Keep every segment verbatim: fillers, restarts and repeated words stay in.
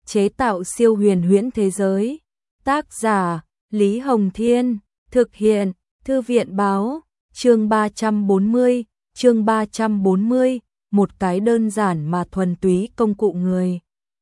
chế tạo siêu huyền huyễn thế giới. Tác giả Lý Hồng Thiên, thực hiện Thư viện Báo. Chương ba trăm bốn mươi, chương ba trăm bốn mươi, một cái đơn giản mà thuần túy công cụ người.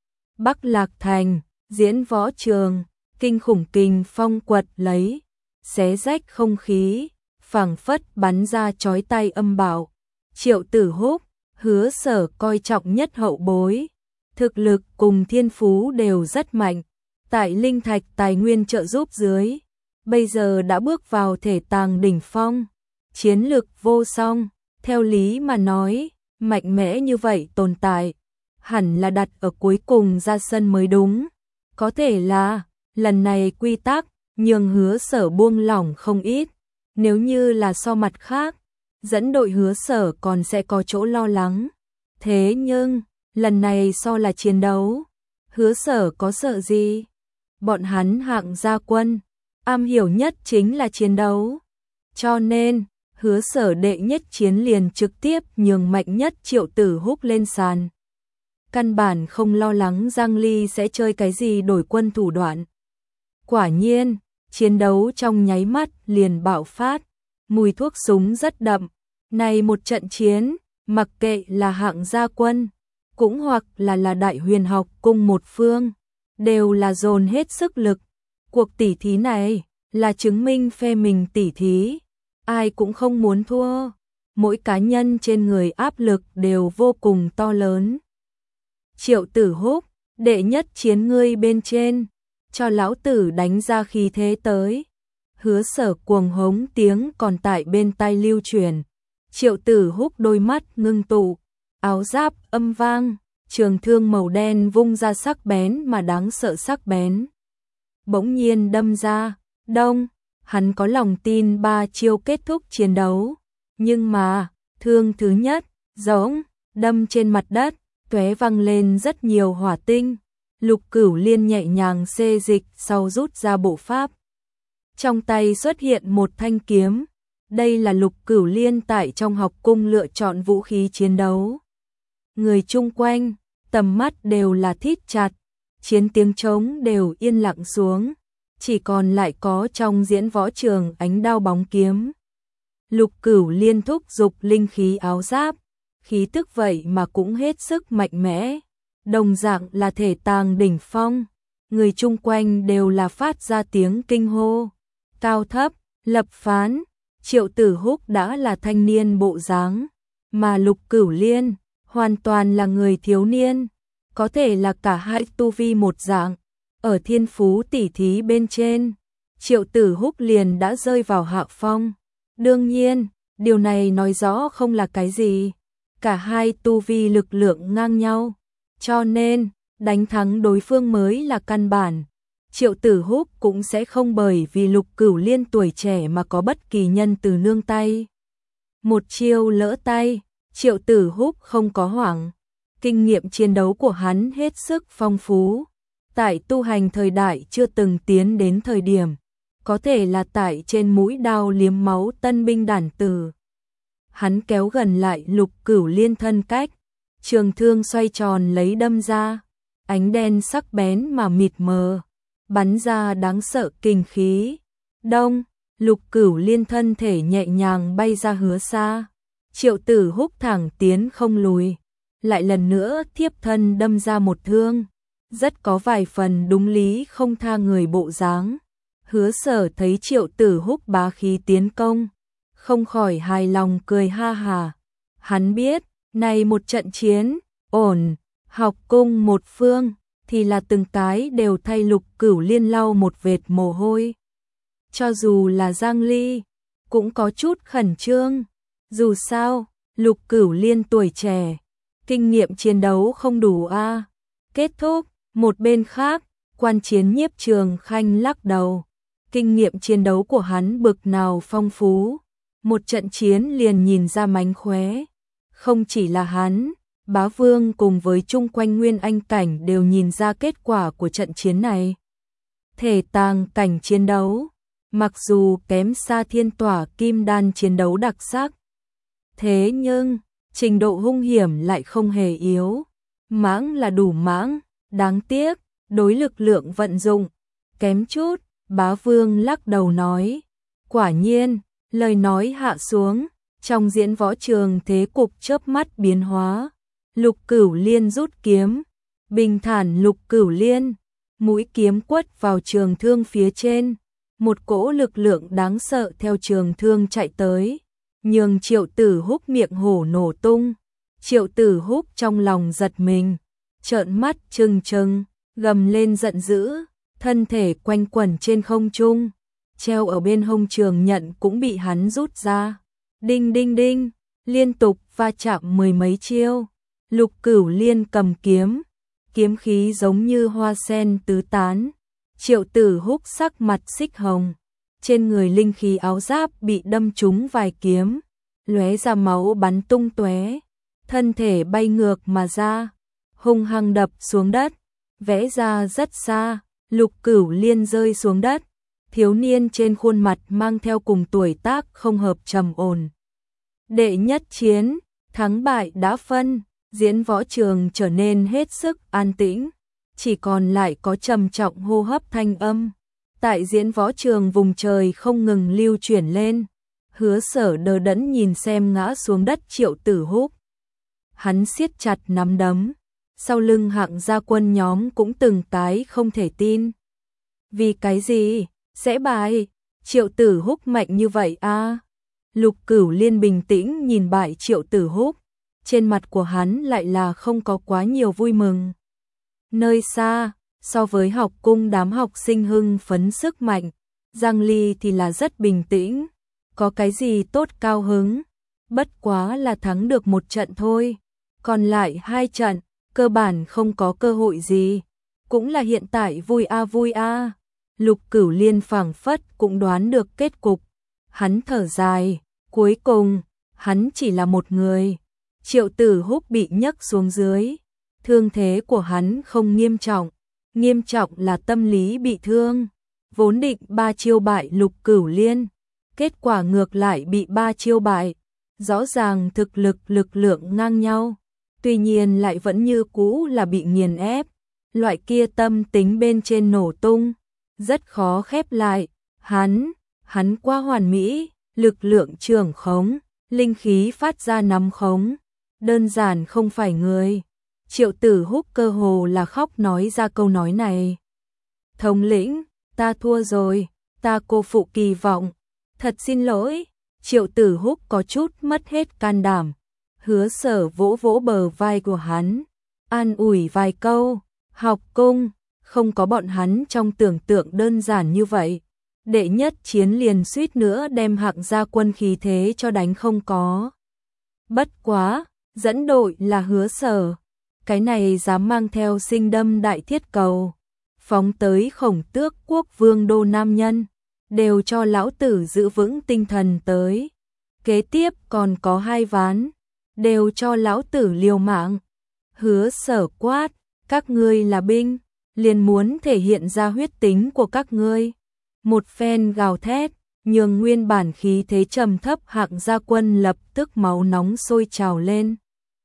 Bắc Lạc Thành, diễn võ trường, kinh khủng kình phong quật lấy, xé rách không khí, phảng phất bắn ra chói tai âm bạo. Triệu Tử Húc, Hứa Sở coi trọng nhất hậu bối, thực lực cùng thiên phú đều rất mạnh, tại linh thạch tài nguyên trợ giúp dưới, bây giờ đã bước vào thể tàng đỉnh phong, chiến lực vô song, theo lý mà nói, mạnh mẽ như vậy tồn tại, hẳn là đặt ở cuối cùng ra sân mới đúng. Có thể là, lần này quy tắc, nhường Hứa Sở buông lỏng không ít, nếu như là so mặt khác, dẫn đội Hứa Sở còn sẽ có chỗ lo lắng. Thế nhưng, lần này so là chiến đấu, Hứa Sở có sợ gì? Bọn hắn hạng gia quân, am hiểu nhất chính là chiến đấu. Cho nên, Hứa Sở đệ nhất chiến liền trực tiếp nhường mạnh nhất Triệu Tử Húc lên sàn. Căn bản không lo lắng Giang Ly sẽ chơi cái gì đổi quân thủ đoạn. Quả nhiên, chiến đấu trong nháy mắt liền bạo phát, mùi thuốc súng rất đậm. Này một trận chiến, mặc kệ là hạng gia quân, cũng hoặc là là đại huyền học cung một phương, đều là dồn hết sức lực. Cuộc tỉ thí này là chứng minh phe mình tỉ thí, ai cũng không muốn thua, mỗi cá nhân trên người áp lực đều vô cùng to lớn. Triệu Tử Húc, đệ nhất chiến ngươi bên trên, cho lão tử đánh ra khí thế tới. Hứa Sở cuồng hống tiếng còn tại bên tai lưu truyền. Triệu Tử Húc đôi mắt ngưng tụ, áo giáp âm vang, trường thương màu đen vung ra sắc bén mà đáng sợ sắc bén. Bỗng nhiên đâm ra, đông, hắn có lòng tin ba chiêu kết thúc chiến đấu. Nhưng mà, thương thứ nhất, giống, đâm trên mặt đất, tóe văng lên rất nhiều hỏa tinh. Lục Cửu Liên nhẹ nhàng xê dịch sau rút ra bộ pháp. Trong tay xuất hiện một thanh kiếm. Đây là Lục Cửu Liên tại trong học cung lựa chọn vũ khí chiến đấu. Người chung quanh, tầm mắt đều là thít chặt, chiến tiếng trống đều yên lặng xuống, chỉ còn lại có trong diễn võ trường ánh đao bóng kiếm. Lục Cửu Liên thúc giục linh khí áo giáp, khí tức vậy mà cũng hết sức mạnh mẽ, đồng dạng là thể tàng đỉnh phong, người chung quanh đều là phát ra tiếng kinh hô, cao thấp, lập phán. Triệu Tử Húc đã là thanh niên bộ dáng, mà Lục Cửu Liên hoàn toàn là người thiếu niên, có thể là cả hai tu vi một dạng. Ở thiên phú tỉ thí bên trên, Triệu Tử Húc liền đã rơi vào hạ phong. Đương nhiên, điều này nói rõ không là cái gì, cả hai tu vi lực lượng ngang nhau, cho nên đánh thắng đối phương mới là căn bản. Triệu Tử Húc cũng sẽ không bởi vì Lục Cửu Liên tuổi trẻ mà có bất kỳ nhân từ nương tay. Một chiêu lỡ tay, Triệu Tử Húc không có hoảng. Kinh nghiệm chiến đấu của hắn hết sức phong phú. Tại tu hành thời đại chưa từng tiến đến thời điểm, có thể là tại trên mũi đao liếm máu tân binh đản tử. Hắn kéo gần lại Lục Cửu Liên thân cách, trường thương xoay tròn lấy đâm ra, ánh đen sắc bén mà mịt mờ, bắn ra đáng sợ kinh khí. Đông, Lục Cửu Liên thân thể nhẹ nhàng bay ra hứa xa. Triệu Tử Húc thẳng tiến không lùi, lại lần nữa thiếp thân đâm ra một thương, rất có vài phần đúng lý không tha người bộ dáng. Hứa Sở thấy Triệu Tử Húc bá khí tiến công, không khỏi hài lòng cười ha hà. Hắn biết, này một trận chiến, ổn, học cung một phương, thì là từng cái đều thay Lục Cửu Liên lau một vệt mồ hôi. Cho dù là Giang Ly, cũng có chút khẩn trương. Dù sao, Lục Cửu Liên tuổi trẻ, kinh nghiệm chiến đấu không đủ a. À. Kết thúc, một bên khác, Quan Chiến Nhiếp Trường Khanh lắc đầu. Kinh nghiệm chiến đấu của hắn bực nào phong phú, một trận chiến liền nhìn ra mánh khóe. Không chỉ là hắn, Bá Vương cùng với chung quanh Nguyên Anh cảnh đều nhìn ra kết quả của trận chiến này. Thể tàng cảnh chiến đấu, mặc dù kém xa Thiên Tỏa Kim Đan chiến đấu đặc sắc, thế nhưng trình độ hung hiểm lại không hề yếu. Mãng là đủ mãng, đáng tiếc, đối lực lượng vận dụng, kém chút, Bá Vương lắc đầu nói. Quả nhiên, lời nói hạ xuống, trong diễn võ trường thế cục chớp mắt biến hóa. Lục Cửu Liên rút kiếm, bình thản Lục Cửu Liên, mũi kiếm quất vào trường thương phía trên, một cỗ lực lượng đáng sợ theo trường thương chạy tới, nhường Triệu Tử Húc miệng hổ nổ tung. Triệu Tử Húc trong lòng giật mình, trợn mắt trừng trừng, gầm lên giận dữ, thân thể quanh quẩn trên không trung, treo ở bên hông trường nhận cũng bị hắn rút ra. Đinh đinh đinh, liên tục va chạm mười mấy chiêu. Lục Cửu Liên cầm kiếm, kiếm khí giống như hoa sen tứ tán. Triệu Tử Húc sắc mặt xích hồng, trên người linh khí áo giáp bị đâm trúng vài kiếm, lóe ra máu bắn tung tóe, thân thể bay ngược mà ra, hung hăng đập xuống đất, vẽ ra rất xa. Lục Cửu Liên rơi xuống đất, thiếu niên trên khuôn mặt mang theo cùng tuổi tác không hợp trầm ổn. Đệ nhất chiến, thắng bại đã phân, diễn võ trường trở nên hết sức an tĩnh, chỉ còn lại có trầm trọng hô hấp thanh âm. Tại diễn võ trường vùng trời không ngừng lưu chuyển lên, Hứa Sở đờ đẫn nhìn xem ngã xuống đất Triệu Tử Húc. Hắn siết chặt nắm đấm, sau lưng Hạng gia quân nhóm cũng từng cái không thể tin. Vì cái gì? Sẽ bại? Triệu Tử Húc mạnh như vậy a? Lục Cửu Liên bình tĩnh nhìn bại Triệu Tử Húc, trên mặt của hắn lại là không có quá nhiều vui mừng. Nơi xa, so với học cung đám học sinh hưng phấn sức mạnh, Giang Ly thì là rất bình tĩnh, có cái gì tốt cao hứng, bất quá là thắng được một trận thôi, còn lại hai trận, cơ bản không có cơ hội gì, cũng là hiện tại vui a vui a. Lục Cửu Liên phảng phất cũng đoán được kết cục, hắn thở dài, cuối cùng, hắn chỉ là một người. Triệu Tử Húc bị nhấc xuống dưới, thương thế của hắn không nghiêm trọng, nghiêm trọng là tâm lý bị thương, vốn định ba chiêu bại Lục Cửu Liên, kết quả ngược lại bị ba chiêu bại, rõ ràng thực lực lực lượng ngang nhau, tuy nhiên lại vẫn như cũ là bị nghiền ép, loại kia tâm tính bên trên nổ tung, rất khó khép lại, hắn, hắn quá hoàn mỹ, lực lượng trường khống, linh khí phát ra nắm khống, đơn giản không phải người. Triệu Tử Húc cơ hồ là khóc nói ra câu nói này. Thống lĩnh, ta thua rồi, ta cô phụ kỳ vọng, thật xin lỗi. Triệu Tử Húc có chút mất hết can đảm. Hứa Sở vỗ vỗ bờ vai của hắn, an ủi vài câu, học cung, không có bọn hắn trong tưởng tượng đơn giản như vậy. Đệ nhất chiến liền suýt nữa đem Hạng gia quân khí thế cho đánh không có. Bất quá, dẫn đội là Hứa Sở, cái này dám mang theo sinh đâm đại thiết cầu, phóng tới Khổng Tước quốc vương đô nam nhân, đều cho lão tử giữ vững tinh thần tới. Kế tiếp còn có hai ván, đều cho lão tử liều mạng. Hứa Sở quát, các ngươi là binh, liền muốn thể hiện ra huyết tính của các ngươi. Một phen gào thét, nhường nguyên bản khí thế trầm thấp Hạng gia quân lập tức máu nóng sôi trào lên.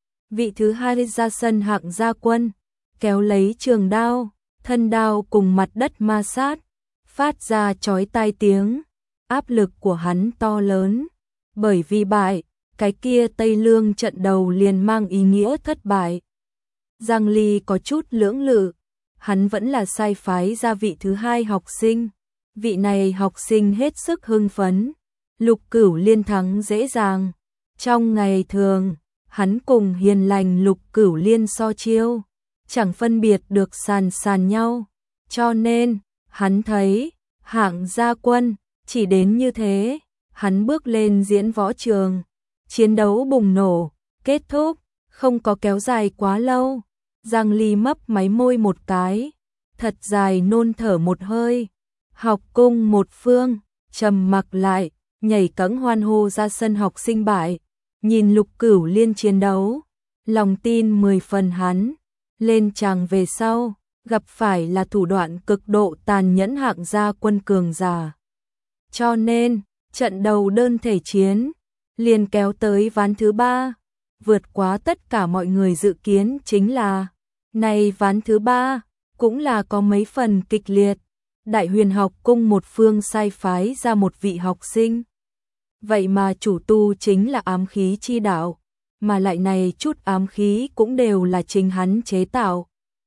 Vị thứ hai ra sân Hạng gia quân, kéo lấy trường đao, thân đao cùng mặt đất ma sát, phát ra chói tai tiếng, áp lực của hắn to lớn, bởi vì bại, cái kia Tây Lương trận đầu liền mang ý nghĩa thất bại. Giang Ly có chút lưỡng lự, hắn vẫn là sai phái ra vị thứ hai học sinh, vị này học sinh hết sức hưng phấn, Lục Cửu Liên thắng dễ dàng, trong ngày thường, hắn cùng hiền lành Lục Cửu Liên so chiêu, chẳng phân biệt được sàn sàn nhau, cho nên, hắn thấy, Hạng gia quân, chỉ đến như thế, hắn bước lên diễn võ trường, chiến đấu bùng nổ, kết thúc, không có kéo dài quá lâu, Giang Ly mấp máy môi một cái, thật dài nôn thở một hơi, học cung một phương, trầm mặc lại, nhảy cẫng hoan hô ra sân học sinh bại, nhìn Lục Cửu Liên chiến đấu, lòng tin mười phần hắn, lên tràng về sau, gặp phải là thủ đoạn cực độ tàn nhẫn Hạng gia quân cường giả. Cho nên, trận đầu đơn thể chiến, liền kéo tới ván thứ ba, vượt quá tất cả mọi người dự kiến chính là, này ván thứ ba, cũng là có mấy phần kịch liệt. Đại Huyền học cung một phương sai phái ra một vị học sinh. Vậy mà chủ tu chính là ám khí chi đạo, mà lại này chút ám khí cũng đều là chính hắn chế tạo.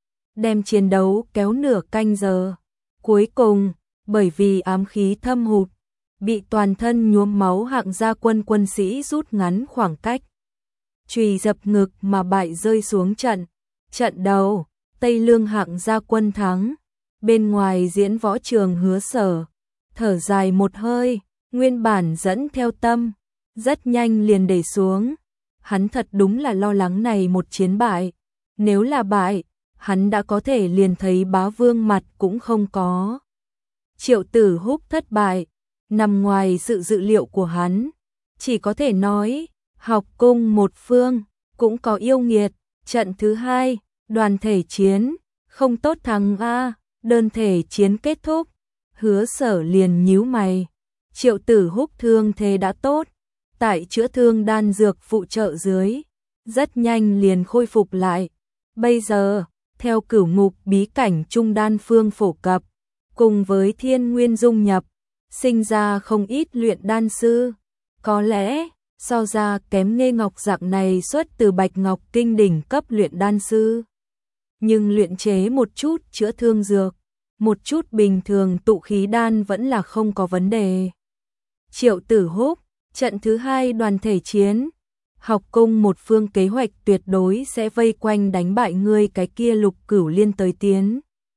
Đem chiến đấu kéo nửa canh giờ. Cuối cùng, bởi vì ám khí thâm hụt, bị toàn thân nhuốm máu hạng gia quân quân sĩ rút ngắn khoảng cách. Chùy dập ngực mà bại rơi xuống trận. Trận đầu, Tây Lương hạng gia quân thắng. Bên ngoài diễn võ trường Hứa Sở, thở dài một hơi, nguyên bản dẫn theo tâm, rất nhanh liền để xuống. Hắn thật đúng là lo lắng này một chiến bại. Nếu là bại, hắn đã có thể liền thấy bá vương mặt cũng không có. Triệu Tử Húc thất bại, nằm ngoài sự dự liệu của hắn. Chỉ có thể nói, học cung một phương, cũng có yêu nghiệt. Trận thứ hai, đoàn thể chiến, không tốt thắng A, đơn thể chiến kết thúc. Hứa Sở liền nhíu mày. Triệu Tử Húc thương thế đã tốt, tại chữa thương đan dược phụ trợ dưới, rất nhanh liền khôi phục lại. Bây giờ, theo Cửu Ngục bí cảnh trung đan phương phổ cập, cùng với Thiên Nguyên dung nhập, sinh ra không ít luyện đan sư. Có lẽ, so ra kém Nghê Ngọc dạng này xuất từ Bạch Ngọc Kinh đỉnh cấp luyện đan sư. Nhưng luyện chế một chút chữa thương dược, một chút bình thường tụ khí đan vẫn là không có vấn đề. Triệu Tử Húc, trận thứ hai đoàn thể chiến, học cung một phương kế hoạch tuyệt đối sẽ vây quanh đánh bại ngươi cái kia Lục Cửu Liên tới tiến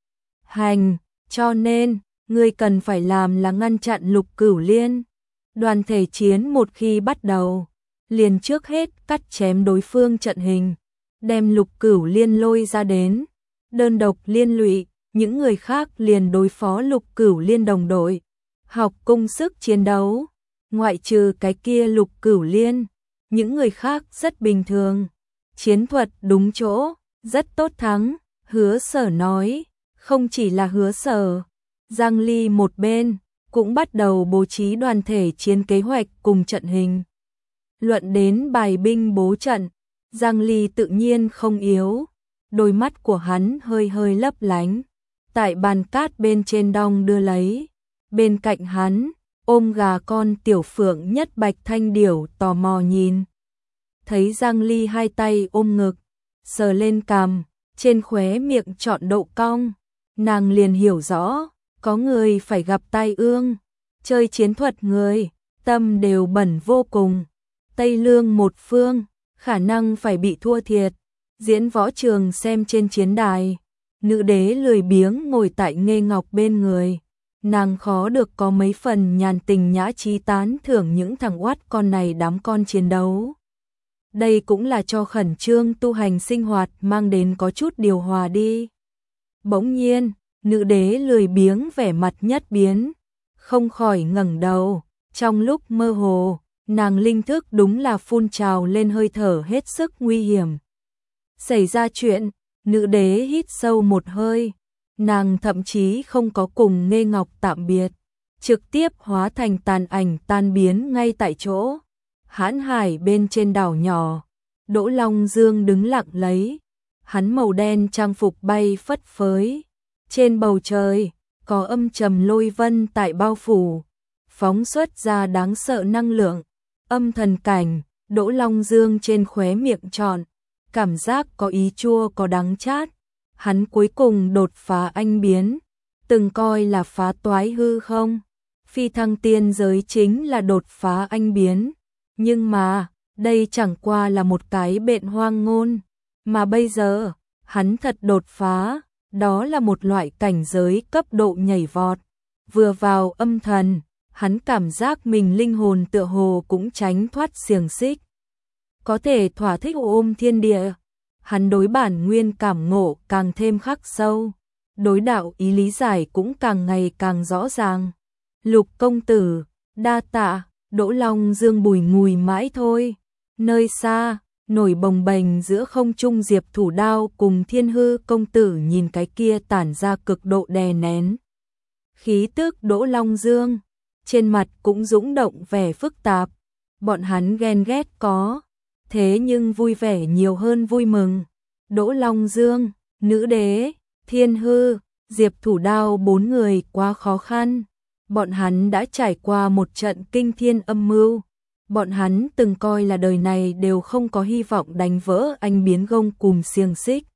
hành, cho nên, ngươi cần phải làm là ngăn chặn Lục Cửu Liên. Đoàn thể chiến một khi bắt đầu, liền trước hết cắt chém đối phương trận hình, đem Lục Cửu Liên lôi ra đến, đơn độc liên lụy, những người khác liền đối phó Lục Cửu Liên đồng đội. Học cung sức chiến đấu, ngoại trừ cái kia Lục Cửu Liên, những người khác rất bình thường. Chiến thuật đúng chỗ, rất tốt thắng. Hứa Sở nói, không chỉ là Hứa Sở, Giang Ly một bên cũng bắt đầu bố trí đoàn thể chiến kế hoạch cùng trận hình. Luận đến bài binh bố trận, Giang Ly tự nhiên không yếu, đôi mắt của hắn hơi hơi lấp lánh, tại bàn cát bên trên đong đưa lấy. Bên cạnh hắn, ôm gà con Tiểu Phượng Nhất Bạch Thanh Điểu tò mò nhìn. Thấy Giang Ly hai tay ôm ngực, sờ lên cằm, trên khóe miệng trọn độ cong, nàng liền hiểu rõ, có người phải gặp tai ương. Chơi chiến thuật người, tâm đều bẩn vô cùng. Tây Lương một phương, khả năng phải bị thua thiệt. Diễn võ trường xem trên chiến đài, nữ đế lười biếng ngồi tại Nghê Ngọc bên người. Nàng khó được có mấy phần nhàn tình nhã trí tán thưởng những thằng oát con này đám con chiến đấu. Đây cũng là cho khẩn trương tu hành sinh hoạt mang đến có chút điều hòa đi. Bỗng nhiên, nữ đế lười biếng vẻ mặt nhất biến, không khỏi ngẩng đầu. Trong lúc mơ hồ, nàng linh thức đúng là phun trào lên hơi thở hết sức nguy hiểm. Xảy ra chuyện, nữ đế hít sâu một hơi. Nàng thậm chí không có cùng Nghê Ngọc tạm biệt, trực tiếp hóa thành tàn ảnh tan biến ngay tại chỗ. Hãn Hải bên trên đảo nhỏ, Đỗ Long Dương đứng lặng lấy, hắn màu đen trang phục bay phất phới. Trên bầu trời, có âm trầm lôi vân tại bao phủ, phóng xuất ra đáng sợ năng lượng. Âm thần cảnh, Đỗ Long Dương trên khóe miệng tròn, cảm giác có ý chua có đắng chát. Hắn cuối cùng đột phá anh biến, từng coi là phá toái hư không. Phi thăng tiên giới chính là đột phá anh biến, nhưng mà, đây chẳng qua là một cái bệnh hoang ngôn. Mà bây giờ, hắn thật đột phá, đó là một loại cảnh giới cấp độ nhảy vọt. Vừa vào âm thần, hắn cảm giác mình linh hồn tựa hồ cũng tránh thoát xiềng xích, có thể thỏa thích ôm thiên địa. Hắn đối bản nguyên cảm ngộ càng thêm khắc sâu, đối đạo ý lý giải cũng càng ngày càng rõ ràng. Lục công tử, đa tạ. Đỗ Long Dương bùi ngùi mãi thôi. Nơi xa, nổi bồng bềnh giữa không trung Diệp Thủ Đao cùng Thiên Hư công tử nhìn cái kia tản ra cực độ đè nén khí tức Đỗ Long Dương, trên mặt cũng dũng động vẻ phức tạp. Bọn hắn ghen ghét có, thế nhưng vui vẻ nhiều hơn vui mừng. Đỗ Long Dương, nữ đế, Thiên Hư, Diệp Thủ Đao bốn người quá khó khăn. Bọn hắn đã trải qua một trận kinh thiên âm mưu. Bọn hắn từng coi là đời này đều không có hy vọng đánh vỡ anh biến gông cùm xiềng xích.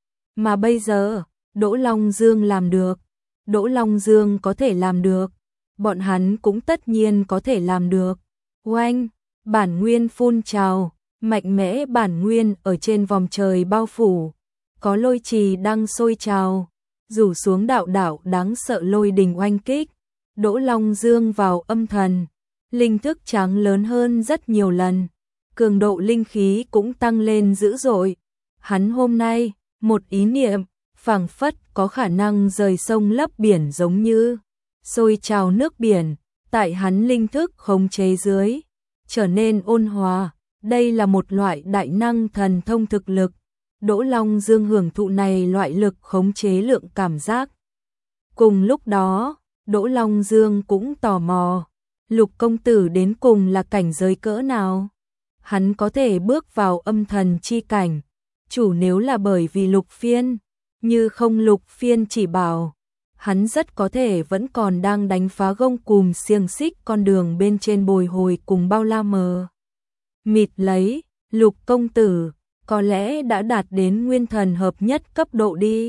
Mà bây giờ, Đỗ Long Dương làm được. Đỗ Long Dương có thể làm được. Bọn hắn cũng tất nhiên có thể làm được. Oanh, bản nguyên phun trào, mạnh mẽ bản nguyên ở trên vòng trời bao phủ. Có lôi trì đang sôi trào, rủ xuống đạo đạo đáng sợ lôi đình oanh kích. Đỗ Long Dương vào âm thần, linh thức trắng lớn hơn rất nhiều lần, cường độ linh khí cũng tăng lên dữ dội. Hắn hôm nay, một ý niệm, phảng phất có khả năng rời sông lấp biển giống như sôi trào nước biển, tại hắn linh thức khống chế dưới, trở nên ôn hòa. Đây là một loại đại năng thần thông thực lực. Đỗ Long Dương hưởng thụ này loại lực khống chế lượng cảm giác. Cùng lúc đó, Đỗ Long Dương cũng tò mò, Lục công tử đến cùng là cảnh giới cỡ nào? Hắn có thể bước vào âm thần chi cảnh, chủ nếu là bởi vì Lục Phiên, như không Lục Phiên chỉ bảo, hắn rất có thể vẫn còn đang đánh phá gông cùm xiềng xích con đường bên trên bồi hồi cùng bao la mờ. Mịt lấy, Lục công tử, có lẽ đã đạt đến nguyên thần hợp nhất cấp độ đi.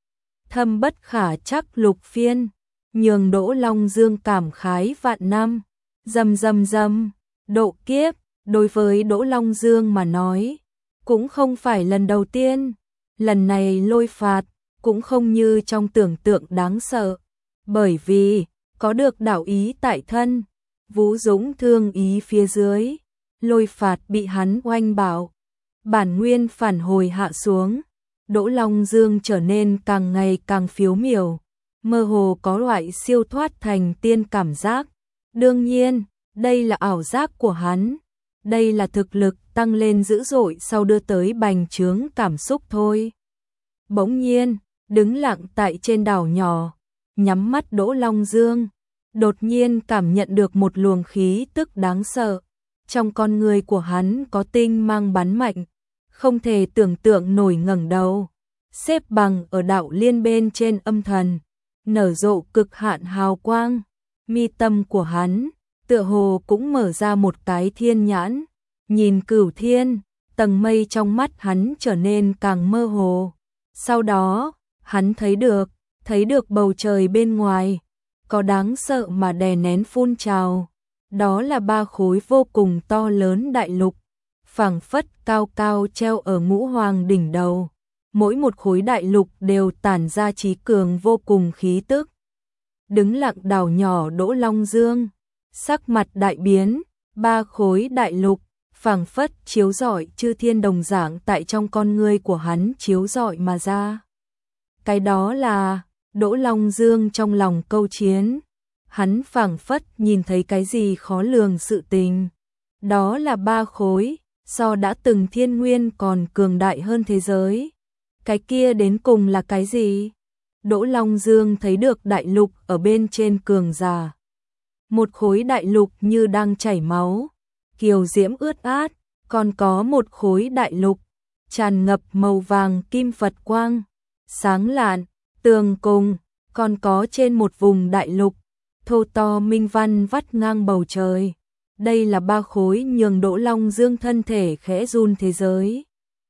Thâm bất khả chắc Lục Phiên, nhường Đỗ Long Dương cảm khái vạn năm. Dầm dầm dầm, độ kiếp, đối với Đỗ Long Dương mà nói, cũng không phải lần đầu tiên. Lần này lôi phạt, cũng không như trong tưởng tượng đáng sợ. Bởi vì, có được đạo ý tại thân, Vũ Dũng thương ý phía dưới, lôi phạt bị hắn oanh bảo. Bản nguyên phản hồi hạ xuống, Đỗ Long Dương trở nên càng ngày càng phiếu miểu, mơ hồ có loại siêu thoát thành tiên cảm giác. Đương nhiên, đây là ảo giác của hắn, đây là thực lực tăng lên dữ dội sau đưa tới bành trướng cảm xúc thôi. Bỗng nhiên, đứng lặng tại trên đảo nhỏ, nhắm mắt Đỗ Long Dương, đột nhiên cảm nhận được một luồng khí tức đáng sợ. Trong con người của hắn có tinh mang bắn mạnh, không thể tưởng tượng nổi ngẩng đầu, xếp bằng ở đạo liên bên trên âm thần, nở rộ cực hạn hào quang. Mi tâm của hắn, tựa hồ cũng mở ra một cái thiên nhãn, nhìn cửu thiên, tầng mây trong mắt hắn trở nên càng mơ hồ. Sau đó, hắn thấy được, thấy được bầu trời bên ngoài, có đáng sợ mà đè nén phun trào. Đó là ba khối vô cùng to lớn đại lục, phảng phất cao cao treo ở ngũ hoàng đỉnh đầu. Mỗi một khối đại lục đều tản ra trí cường vô cùng khí tức. Đứng lặng đảo nhỏ Đỗ Long Dương, sắc mặt đại biến, ba khối đại lục, phảng phất chiếu rọi chư thiên đồng dạng tại trong con ngươi của hắn chiếu rọi mà ra. Cái đó là Đỗ Long Dương trong lòng câu chiến. Hắn phảng phất nhìn thấy cái gì khó lường sự tình. Đó là ba khối, so đã từng thiên nguyên còn cường đại hơn thế giới. Cái kia đến cùng là cái gì? Đỗ Long Dương thấy được đại lục ở bên trên cường giả. Một khối đại lục như đang chảy máu, kiều diễm ướt át, còn có một khối đại lục tràn ngập màu vàng kim Phật quang, sáng lạn, tường cùng, còn có trên một vùng đại lục thô to minh văn vắt ngang bầu trời. Đây là ba khối nhường Đỗ Long Dương thân thể khẽ run thế giới.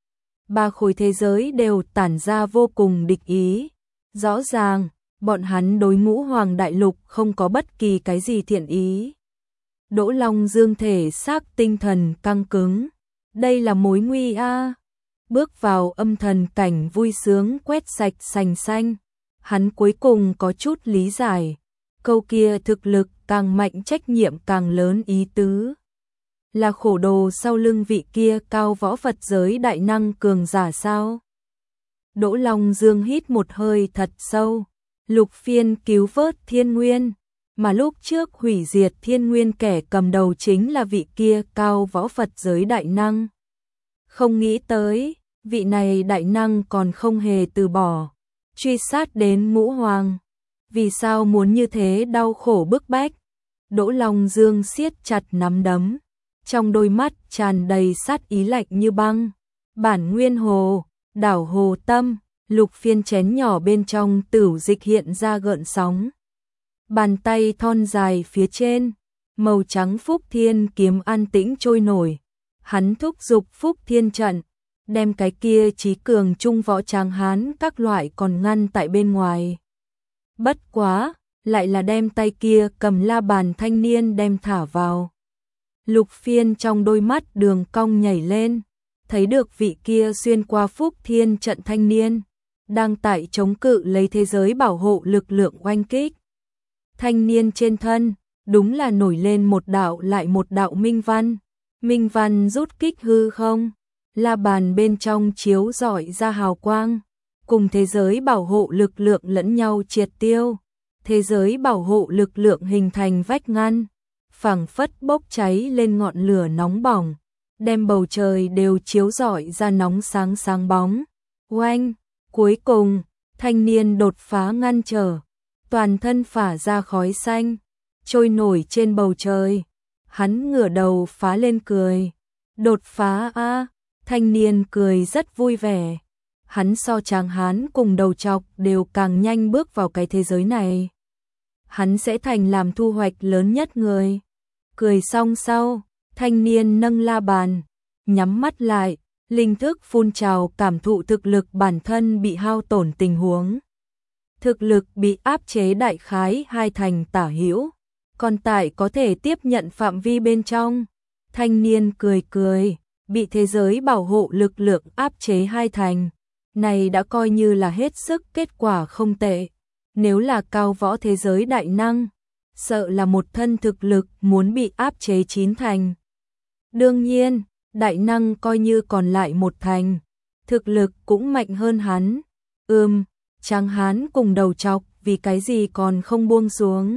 Ba khối thế giới đều tản ra vô cùng địch ý. Rõ ràng, bọn hắn đối ngũ hoàng đại lục không có bất kỳ cái gì thiện ý. Đỗ Long Dương thể xác tinh thần căng cứng. Đây là mối nguy a. Bước vào âm thần cảnh vui sướng quét sạch sành xanh. Hắn cuối cùng có chút lý giải. Câu kia thực lực càng mạnh trách nhiệm càng lớn ý tứ. Là khổ đồ sau lưng vị kia cao võ Phật giới đại năng cường giả sao? Đỗ Long Dương hít một hơi thật sâu. Lục Phiên cứu vớt thiên nguyên, mà lúc trước hủy diệt thiên nguyên kẻ cầm đầu chính là vị kia cao võ Phật giới đại năng. Không nghĩ tới, vị này đại năng còn không hề từ bỏ, truy sát đến ngũ hoàng. Vì sao muốn như thế đau khổ bức bách? Đỗ Long Dương siết chặt nắm đấm, trong đôi mắt tràn đầy sát ý lạnh như băng. Bản nguyên hồ, đảo hồ tâm, Lục Phiên chén nhỏ bên trong tửu dịch hiện ra gợn sóng. Bàn tay thon dài phía trên, màu trắng Phúc Thiên kiếm an tĩnh trôi nổi. Hắn thúc giục Phúc Thiên trận, đem cái kia trí cường trung võ tráng hán các loại còn ngăn tại bên ngoài. Bất quá, lại là đem tay kia cầm la bàn thanh niên đem thả vào. Lục Phiên trong đôi mắt đường cong nhảy lên, thấy được vị kia xuyên qua Phúc Thiên trận thanh niên, đang tại chống cự lấy thế giới bảo hộ lực lượng oanh kích. Thanh niên trên thân, đúng là nổi lên một đạo lại một đạo minh văn. Minh văn rút kích hư không, la bàn bên trong chiếu rọi ra hào quang, cùng thế giới bảo hộ lực lượng lẫn nhau triệt tiêu. Thế giới bảo hộ lực lượng hình thành vách ngăn, phảng phất bốc cháy lên ngọn lửa nóng bỏng, đem bầu trời đều chiếu rọi ra nóng sáng sáng bóng. Oanh, cuối cùng, thanh niên đột phá ngăn trở, toàn thân phả ra khói xanh, trôi nổi trên bầu trời. Hắn ngửa đầu phá lên cười. Đột phá a, thanh niên cười rất vui vẻ. Hắn so tráng hán cùng đầu trọc đều càng nhanh bước vào cái thế giới này. Hắn sẽ thành làm thu hoạch lớn nhất người. Cười xong sau, thanh niên nâng la bàn, nhắm mắt lại, linh thức phun trào cảm thụ thực lực bản thân bị hao tổn tình huống. Thực lực bị áp chế đại khái hai thành tả hữu, còn tại có thể tiếp nhận phạm vi bên trong. Thanh niên cười cười, bị thế giới bảo hộ lực lượng áp chế hai thành. Này đã coi như là hết sức kết quả không tệ. Nếu là cao võ thế giới đại năng, sợ là một thân thực lực muốn bị áp chế chín thành. Đương nhiên, đại năng coi như còn lại một thành, thực lực cũng mạnh hơn hắn. Ừm, tráng hán cùng đầu trọc vì cái gì còn không buông xuống.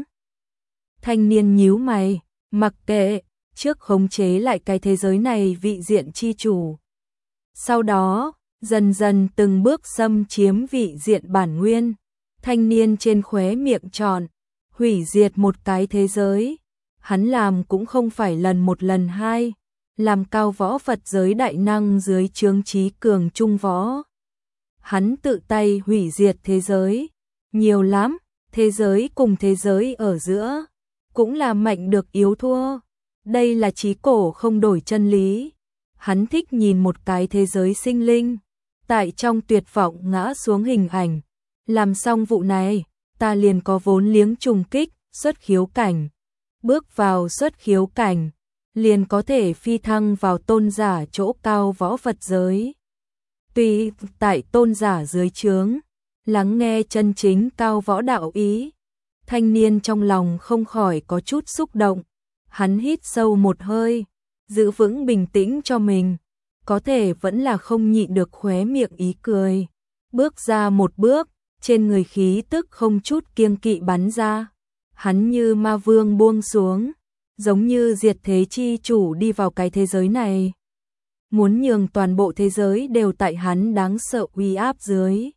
Thanh niên nhíu mày, mặc kệ, trước khống chế lại cái thế giới này vị diện chi chủ. Sau đó, dần dần từng bước xâm chiếm vị diện bản nguyên. Thanh niên trên khóe miệng tròn, hủy diệt một cái thế giới. Hắn làm cũng không phải lần một lần hai, làm cao võ Phật giới đại năng dưới chướng trí cường trung võ. Hắn tự tay hủy diệt thế giới, nhiều lắm, thế giới cùng thế giới ở giữa, cũng là mạnh được yếu thua. Đây là chí cổ không đổi chân lý. Hắn thích nhìn một cái thế giới sinh linh, tại trong tuyệt vọng ngã xuống hình ảnh. Làm xong vụ này, ta liền có vốn liếng trùng kích, xuất khiếu cảnh. Bước vào xuất khiếu cảnh, liền có thể phi thăng vào tôn giả chỗ cao võ Phật giới. Tuy tại tôn giả dưới trướng, lắng nghe chân chính cao võ đạo ý, thanh niên trong lòng không khỏi có chút xúc động. Hắn hít sâu một hơi, giữ vững bình tĩnh cho mình, có thể vẫn là không nhịn được khóe miệng ý cười. Bước ra một bước, trên người khí tức không chút kiêng kỵ bắn ra. Hắn như ma vương buông xuống, giống như diệt thế chi chủ đi vào cái thế giới này. Muốn nhường toàn bộ thế giới đều tại hắn đáng sợ uy áp dưới.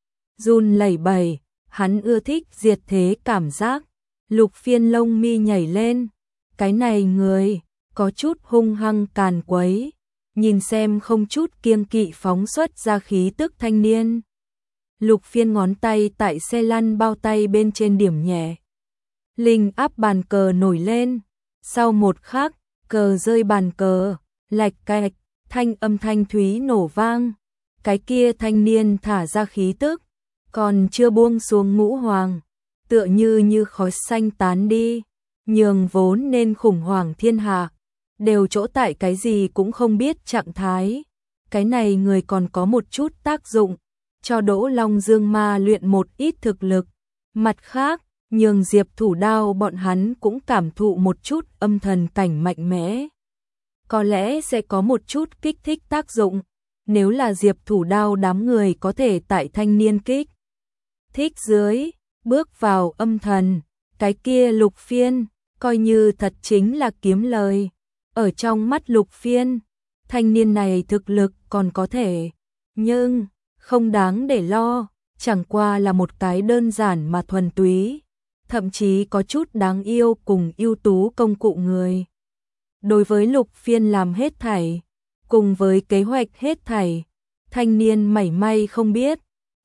Run lẩy bẩy, hắn ưa thích diệt thế cảm giác. Lục Phiên lông mi nhảy lên. Cái này người, có chút hung hăng càn quấy. Nhìn xem không chút kiêng kỵ phóng xuất ra khí tức thanh niên. Lục Phiên ngón tay tại xe lăn bao tay bên trên điểm nhẹ. Linh áp bàn cờ nổi lên. Sau một khắc, cờ rơi bàn cờ, lạch cạch, thanh âm thanh thúy nổ vang. Cái kia thanh niên thả ra khí tức, còn chưa buông xuống ngũ hoàng, tựa như như khói xanh tán đi, nhường vốn nên khủng hoảng thiên hạ, đều chỗ tại cái gì cũng không biết trạng thái. Cái này người còn có một chút tác dụng, cho Đỗ Long Dương ma luyện một ít thực lực. Mặt khác, nhường Diệp Thủ Đao bọn hắn cũng cảm thụ một chút âm thần cảnh mạnh mẽ. Có lẽ sẽ có một chút kích thích tác dụng, nếu là Diệp Thủ Đao đám người có thể tại thanh niên kích thích dưới, bước vào âm thần, cái kia Lục Phiên, coi như thật chính là kiếm lời. Ở trong mắt Lục Phiên, thanh niên này thực lực còn có thể, nhưng không đáng để lo, chẳng qua là một cái đơn giản mà thuần túy, thậm chí có chút đáng yêu cùng ưu tú công cụ người. Đối với Lục Phiên làm hết thảy, cùng với kế hoạch hết thảy, thanh niên mảy may không biết,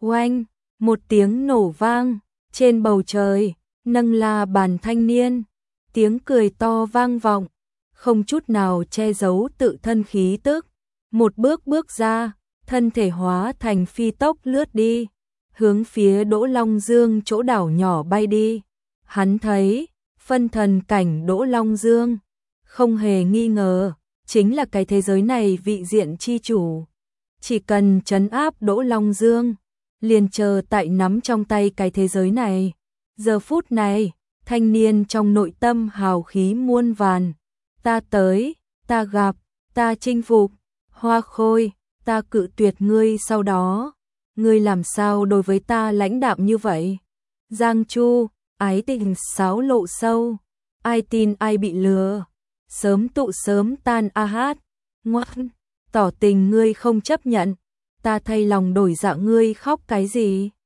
Oanh, một tiếng nổ vang, trên bầu trời, nâng la bàn thanh niên, tiếng cười to vang vọng, không chút nào che giấu tự thân khí tức, một bước bước ra, thân thể hóa thành phi tốc lướt đi, hướng phía Đỗ Long Dương chỗ đảo nhỏ bay đi. Hắn thấy, phân thần cảnh Đỗ Long Dương, không hề nghi ngờ, chính là cái thế giới này vị diện chi chủ. Chỉ cần trấn áp Đỗ Long Dương, liền chờ tại nắm trong tay cái thế giới này. Giờ phút này, thanh niên trong nội tâm hào khí muôn vàn. Ta tới, ta gặp, ta chinh phục, Hoa Khôi, ta cự tuyệt ngươi sau đó. Ngươi làm sao đối với ta lãnh đạm như vậy? Giang Chu, ái tình sáo lộ sâu, ai tin ai bị lừa, sớm tụ sớm tan a hát, ngoan, tỏ tình ngươi không chấp nhận, ta thay lòng đổi dạ ngươi khóc cái gì?